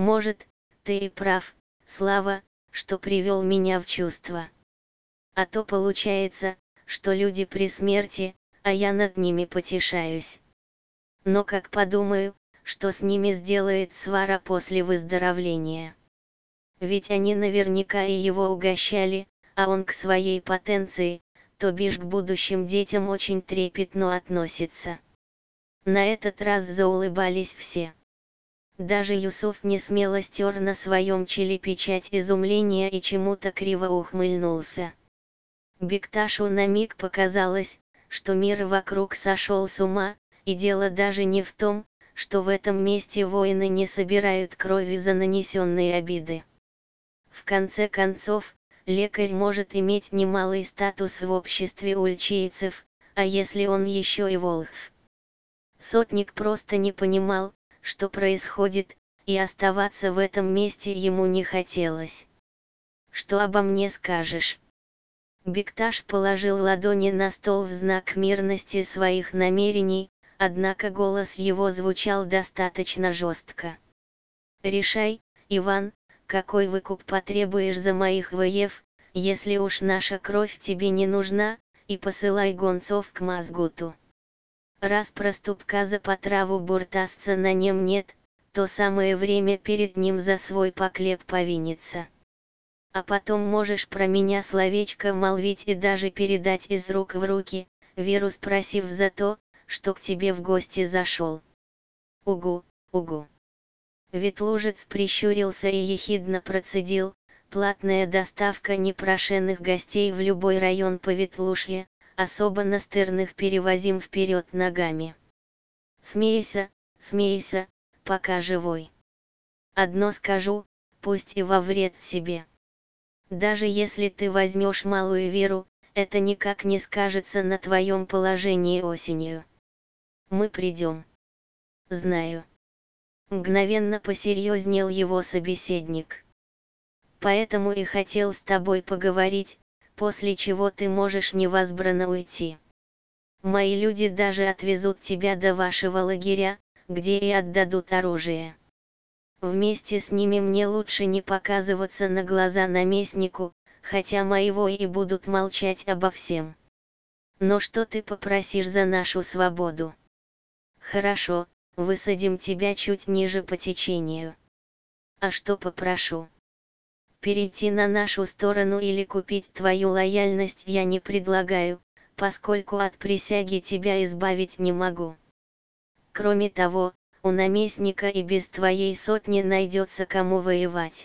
Может, ты и прав, Слава, что привел меня в чувство. А то получается, что люди при смерти, а я над ними потешаюсь. Но как подумаю, что с ними сделает свара после выздоровления. Ведь они наверняка и его угощали, а он к своей потенции, то бишь к будущим детям очень трепетно относится. На этот раз заулыбались все. Даже Юсуф не смело стер на своем челе печать изумления и чему-то криво ухмыльнулся. Бекташу на миг показалось, что мир вокруг сошел с ума, и дело даже не в том, что в этом месте воины не собирают крови за нанесенные обиды. В конце концов, лекарь может иметь немалый статус в обществе ульчийцев, а если он еще и волхв. Сотник просто не понимал, что происходит, и оставаться в этом месте ему не хотелось. «Что обо мне скажешь?» Бекташ положил ладони на стол в знак мирности своих намерений, однако голос его звучал достаточно жестко. «Решай, Иван, какой выкуп потребуешь за моих воев, если уж наша кровь тебе не нужна, и посылай гонцов к Мазгуту. Раз проступка за потраву буртасца на нем нет, то самое время перед ним за свой поклеп повиниться. А потом можешь про меня словечко молвить и даже передать из рук в руки, веру спросив за то, что к тебе в гости зашел». «Угу, угу». Ветлужец прищурился и ехидно процедил: «Платная доставка непрошенных гостей в любой район по Ветлужье, особо настырных перевозим вперед ногами. Смейся, смейся, пока живой. Одно скажу, пусть и во вред себе. Даже если ты возьмешь малую веру, это никак не скажется на твоем положении осенью. Мы придем». «Знаю». Мгновенно посерьезнел его собеседник. «Поэтому и хотел с тобой поговорить, после чего ты можешь невозбранно уйти. Мои люди даже отвезут тебя до вашего лагеря, где и отдадут оружие. Вместе с ними мне лучше не показываться на глаза наместнику, хотя мои вои будут молчать обо всем. Но что ты попросишь за нашу свободу?» «Хорошо, высадим тебя чуть ниже по течению. А что попрошу? Перейти на нашу сторону или купить твою лояльность я не предлагаю, поскольку от присяги тебя избавить не могу. Кроме того, у наместника и без твоей сотни найдется кому воевать».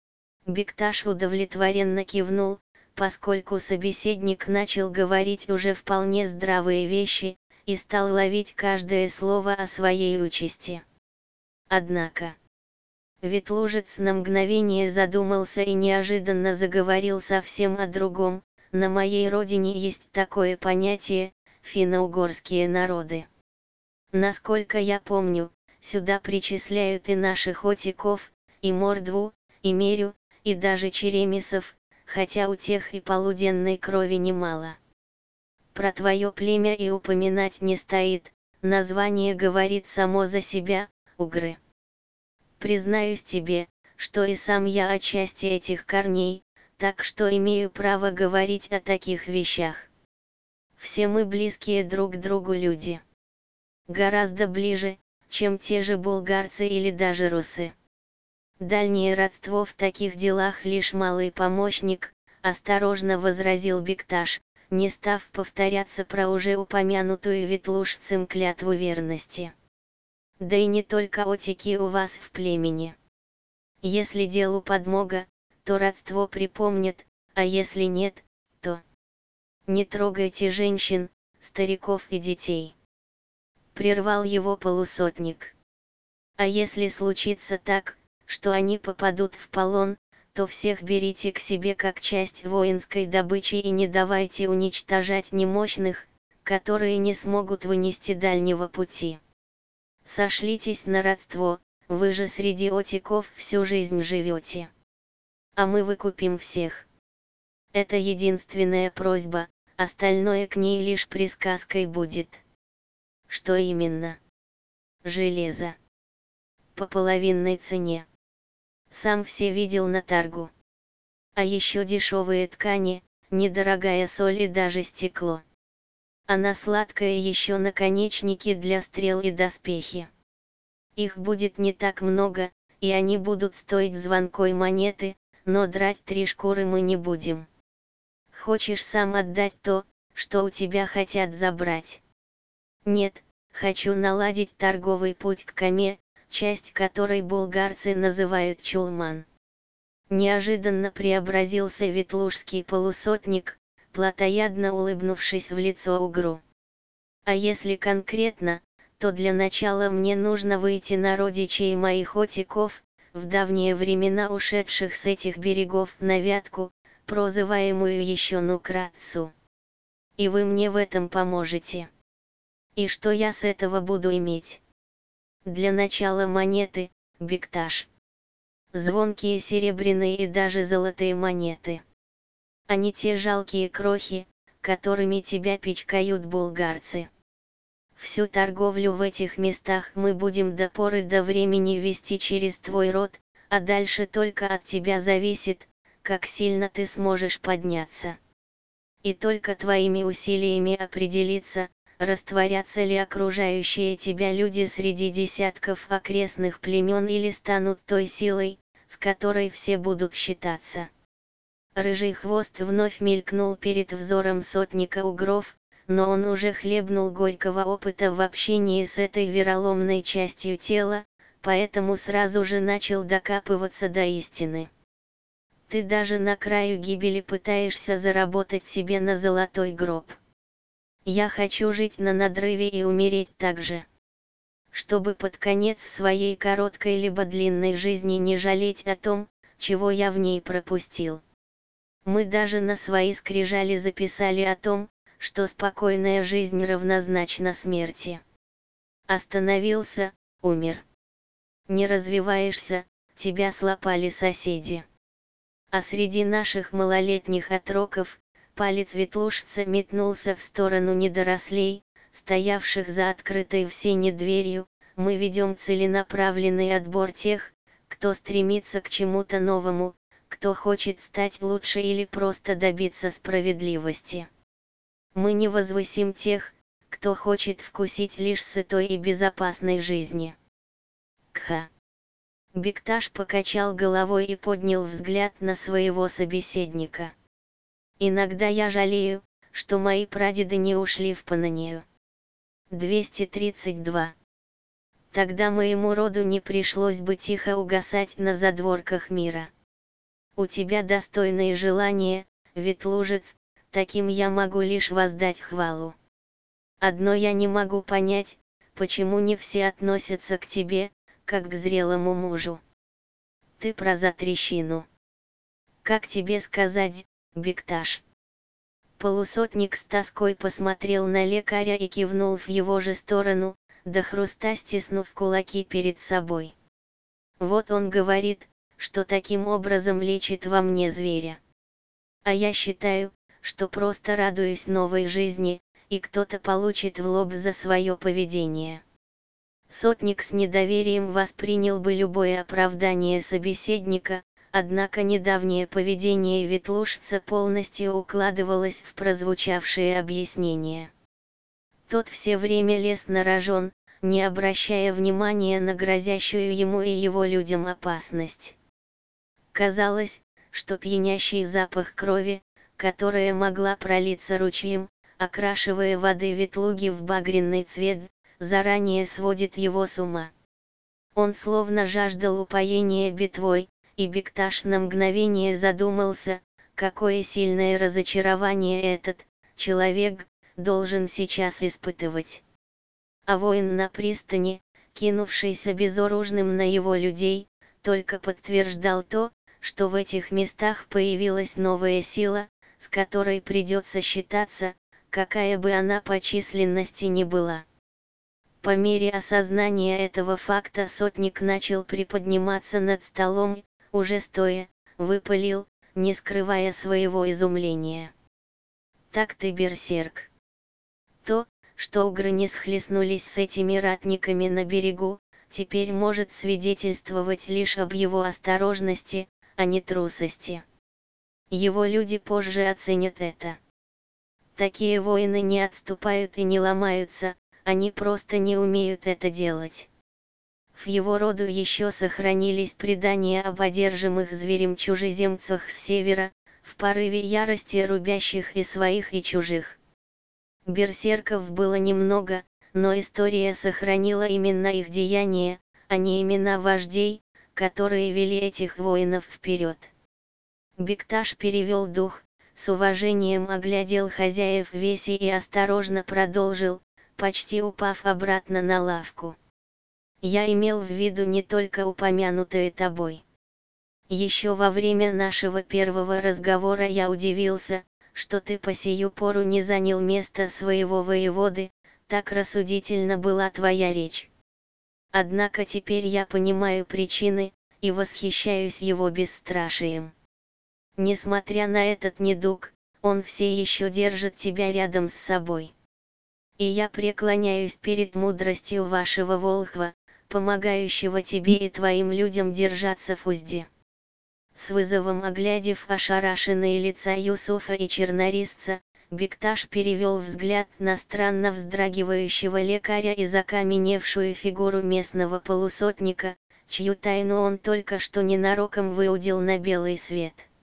Бекташ удовлетворенно кивнул, поскольку собеседник начал говорить уже вполне здравые вещи, и стал ловить каждое слово о своей участи. Однако, Ветлужец на мгновение задумался и неожиданно заговорил совсем о другом. «На моей родине есть такое понятие – финно-угорские народы. Насколько я помню, сюда причисляют и наших отиков, и мордву, и мерю, и даже черемисов, хотя у тех и полуденной крови немало. Про твое племя и упоминать не стоит, название говорит само за себя – угры. Признаюсь тебе, что и сам я отчасти этих корней, так что имею право говорить о таких вещах. Все мы близкие друг другу люди. Гораздо ближе, чем те же булгарцы или даже русы. Дальнее родство в таких делах лишь малый помощник», — осторожно возразил Бекташ, не став повторяться про уже упомянутую ветлужцем клятву верности. «Да и не только отики у вас в племени. Если делу подмога, то родство припомнят, а если нет, то... Не трогайте женщин, стариков и детей». Прервал его полусотник. «А если случится так, что они попадут в полон, то всех берите к себе как часть воинской добычи и не давайте уничтожать немощных, которые не смогут вынести дальнего пути. Сошлитесь на родство, вы же среди отиков всю жизнь живете. А мы выкупим всех. Это единственная просьба, остальное к ней лишь присказкой будет». «Что именно?» «Железо. По половинной цене. Сам все видел на торгу. А еще дешевые ткани, недорогая соль и даже стекло. Она сладкая еще наконечники для стрел и доспехи. Их будет не так много, и они будут стоить звонкой монеты, но драть 3 шкуры мы не будем. Хочешь сам отдать то, что у тебя хотят забрать? Нет, хочу наладить торговый путь к Каме, часть которой булгарцы называют Чулман. Неожиданно преобразился ветлужский полусотник, плотоядно улыбнувшись в лицо угру. А если конкретно, то для начала мне нужно выйти на родичей моих отиков, в давние времена ушедших с этих берегов на Вятку, прозываемую еще Нукратцу. И вы мне в этом поможете. И что я с этого буду иметь? Для начала монеты, бекташ. Звонкие серебряные и даже золотые монеты. А не те жалкие крохи, которыми тебя пичкают булгарцы. Всю торговлю в этих местах мы будем до поры до времени вести через твой род, а дальше только от тебя зависит, как сильно ты сможешь подняться. И только твоими усилиями определиться, растворятся ли окружающие тебя люди среди десятков окрестных племен или станут той силой, с которой все будут считаться. Рыжий хвост вновь мелькнул перед взором сотника угров, но он уже хлебнул горького опыта в общении с этой вероломной частью тела, поэтому сразу же начал докапываться до истины. Ты даже на краю гибели пытаешься заработать себе на золотой гроб. Я хочу жить на надрыве и умереть так же. Чтобы под конец своей короткой либо длинной жизни не жалеть о том, чего я в ней пропустил. Мы даже на свои скрижали записали о том, что спокойная жизнь равнозначна смерти. Остановился, умер. Не развиваешься, тебя слопали соседи. А среди наших малолетних отроков, палец ветлужца метнулся в сторону недорослей, стоявших за открытой в сене дверью. Мы ведем целенаправленный отбор тех, кто стремится к чему-то новому, кто хочет стать лучше или просто добиться справедливости. Мы не возвысим тех, кто хочет вкусить лишь сытой и безопасной жизни. Кха. Бекташ покачал головой и поднял взгляд на своего собеседника. Иногда я жалею, что мои прадеды не ушли в Панонию. 232. Тогда моему роду не пришлось бы тихо угасать на задворках мира. У тебя достойные желания, ветлужец, таким я могу лишь воздать хвалу. Одно я не могу понять, почему не все относятся к тебе, как к зрелому мужу. Ты про затрещину. Как тебе сказать, бекташ? Полусотник с тоской посмотрел на лекаря и кивнул в его же сторону, до хруста стиснув кулаки перед собой. Вот он говорит, что таким образом лечит во мне зверя. А я считаю, что просто радуюсь новой жизни, и кто-то получит в лоб за свое поведение. Сотник с недоверием воспринял бы любое оправдание собеседника, однако недавнее поведение ветлужца полностью укладывалось в прозвучавшие объяснения. Тот все время лез на рожон, не обращая внимания на грозящую ему и его людям опасность. Казалось, что пьянящий запах крови, которая могла пролиться ручьем, окрашивая воды ветлуги в багряный цвет, заранее сводит его с ума. Он словно жаждал упоения битвой, и Бекташ на мгновение задумался, какое сильное разочарование этот человек должен сейчас испытывать. А воин на пристани, кинувшийся безоружным на его людей, только подтверждал то, что в этих местах появилась новая сила, с которой придется считаться, какая бы она по численности ни была. По мере осознания этого факта сотник начал приподниматься над столом, уже стоя, выпалил, не скрывая своего изумления. Так ты берсерк. То, что угры не схлестнулись с этими ратниками на берегу, теперь может свидетельствовать лишь об его осторожности, а не трусости. Его люди позже оценят это. Такие воины не отступают и не ломаются, они просто не умеют это делать. В его роду еще сохранились предания об одержимых зверем чужеземцах с севера, в порыве ярости рубящих и своих, и чужих. Берсерков было немного, но история сохранила именно их деяния, а не имена вождей, которые вели этих воинов вперед. Бекташ перевел дух, с уважением оглядел хозяев веси и осторожно продолжил, почти упав обратно на лавку. Я имел в виду не только упомянутое тобой. Еще во время нашего первого разговора я удивился, что ты по сию пору не занял место своего воеводы, так рассудительна была твоя речь. Однако теперь я понимаю причины, и восхищаюсь его бесстрашием. Несмотря на этот недуг, он все еще держит тебя рядом с собой. И я преклоняюсь перед мудростью вашего волхва, помогающего тебе и твоим людям держаться в узде. С вызовом оглядев ошарашенные лица Юсуфа и чернорисца, Бекташ перевел взгляд на странно вздрагивающего лекаря и закаменевшую фигуру местного полусотника, чью тайну он только что ненароком выудил на белый свет.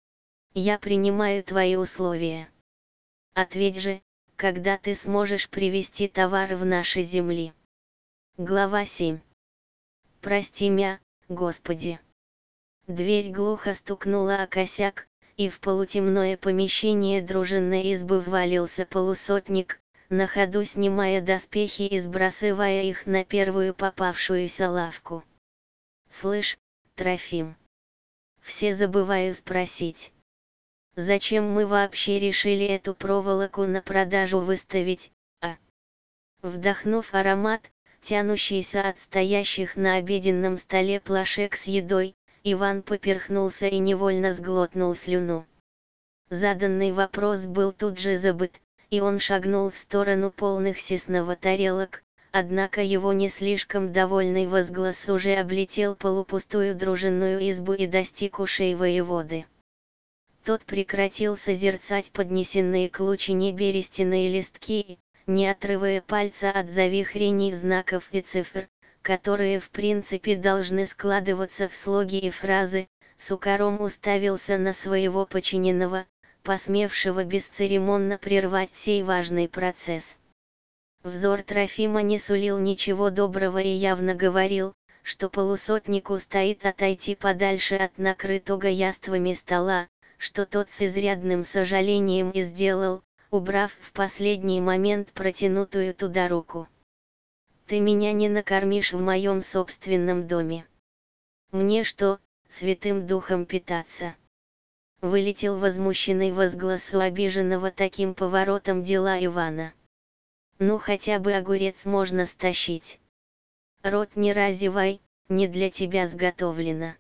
«Я принимаю твои условия. Ответь же, когда ты сможешь привезти товар в наши земли». Глава 7. «Прости мя, Господи». Дверь глухо стукнула о косяк, и в полутемное помещение дружинной избы ввалился полусотник, на ходу снимая доспехи и сбрасывая их на первую попавшуюся лавку. «Слышь, Трофим, все забываю спросить. Зачем мы вообще решили эту проволоку на продажу выставить, а?» Вдохнув аромат, тянущийся от стоящих на обеденном столе плошек с едой, Иван поперхнулся и невольно сглотнул слюну. Заданный вопрос был тут же забыт, и он шагнул в сторону полных сесного тарелок, однако его не слишком довольный возглас уже облетел полупустую дружинную избу и достиг ушей воеводы. Тот прекратил созерцать поднесенные к лучине берестяные листки и, не отрывая пальца от завихрений знаков и цифр, которые в принципе должны складываться в слоги и фразы, с укором уставился на своего подчиненного, посмевшего бесцеремонно прервать сей важный процесс. Взор Трофима не сулил ничего доброго и явно говорил, что полусотнику стоит отойти подальше от накрытого яствами стола, что тот с изрядным сожалением и сделал, убрав в последний момент протянутую туда руку. «Ты меня не накормишь в моем собственном доме. Мне что, святым духом питаться?» Вылетел возмущенный возглас у обиженного таким поворотом дела Ивана. «Ну хотя бы огурец можно стащить. Рот не разевай, не для тебя сготовлено.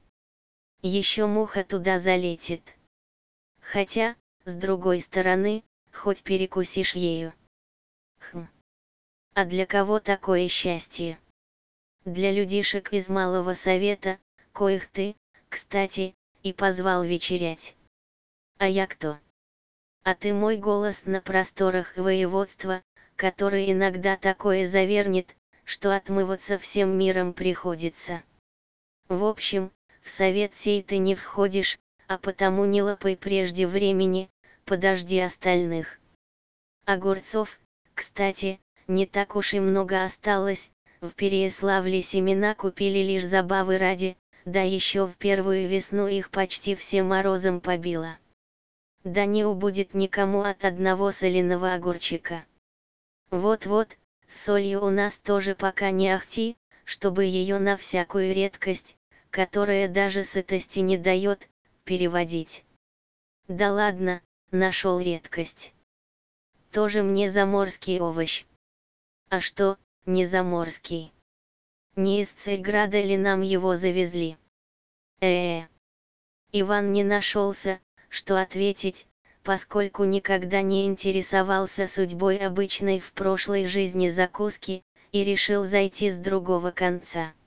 Еще муха туда залетит. Хотя, с другой стороны, хоть перекусишь ею». Хм. А для кого такое счастье? Для людишек из малого совета, коих ты, кстати, и позвал вечерять. А я кто? А ты мой голос на просторах воеводства, который иногда такое завернет, что отмываться всем миром приходится. В общем, в совет сей ты не входишь, а потому не лопай прежде времени, подожди остальных. Огурцов, кстати, не так уж и много осталось, в Переяславле семена купили лишь забавы ради, да еще в первую весну их почти все морозом побило. Да не убудет никому от одного соленого огурчика. Вот-вот, с солью у нас тоже пока не ахти, чтобы ее на всякую редкость, которая даже сытости не дает, переводить. Да ладно, нашел редкость. Тоже мне заморский овощ. А что, не заморский? Не из Царьграда ли нам его завезли? Иван не нашелся, что ответить, поскольку никогда не интересовался судьбой обычной в прошлой жизни закуски, и решил зайти с другого конца.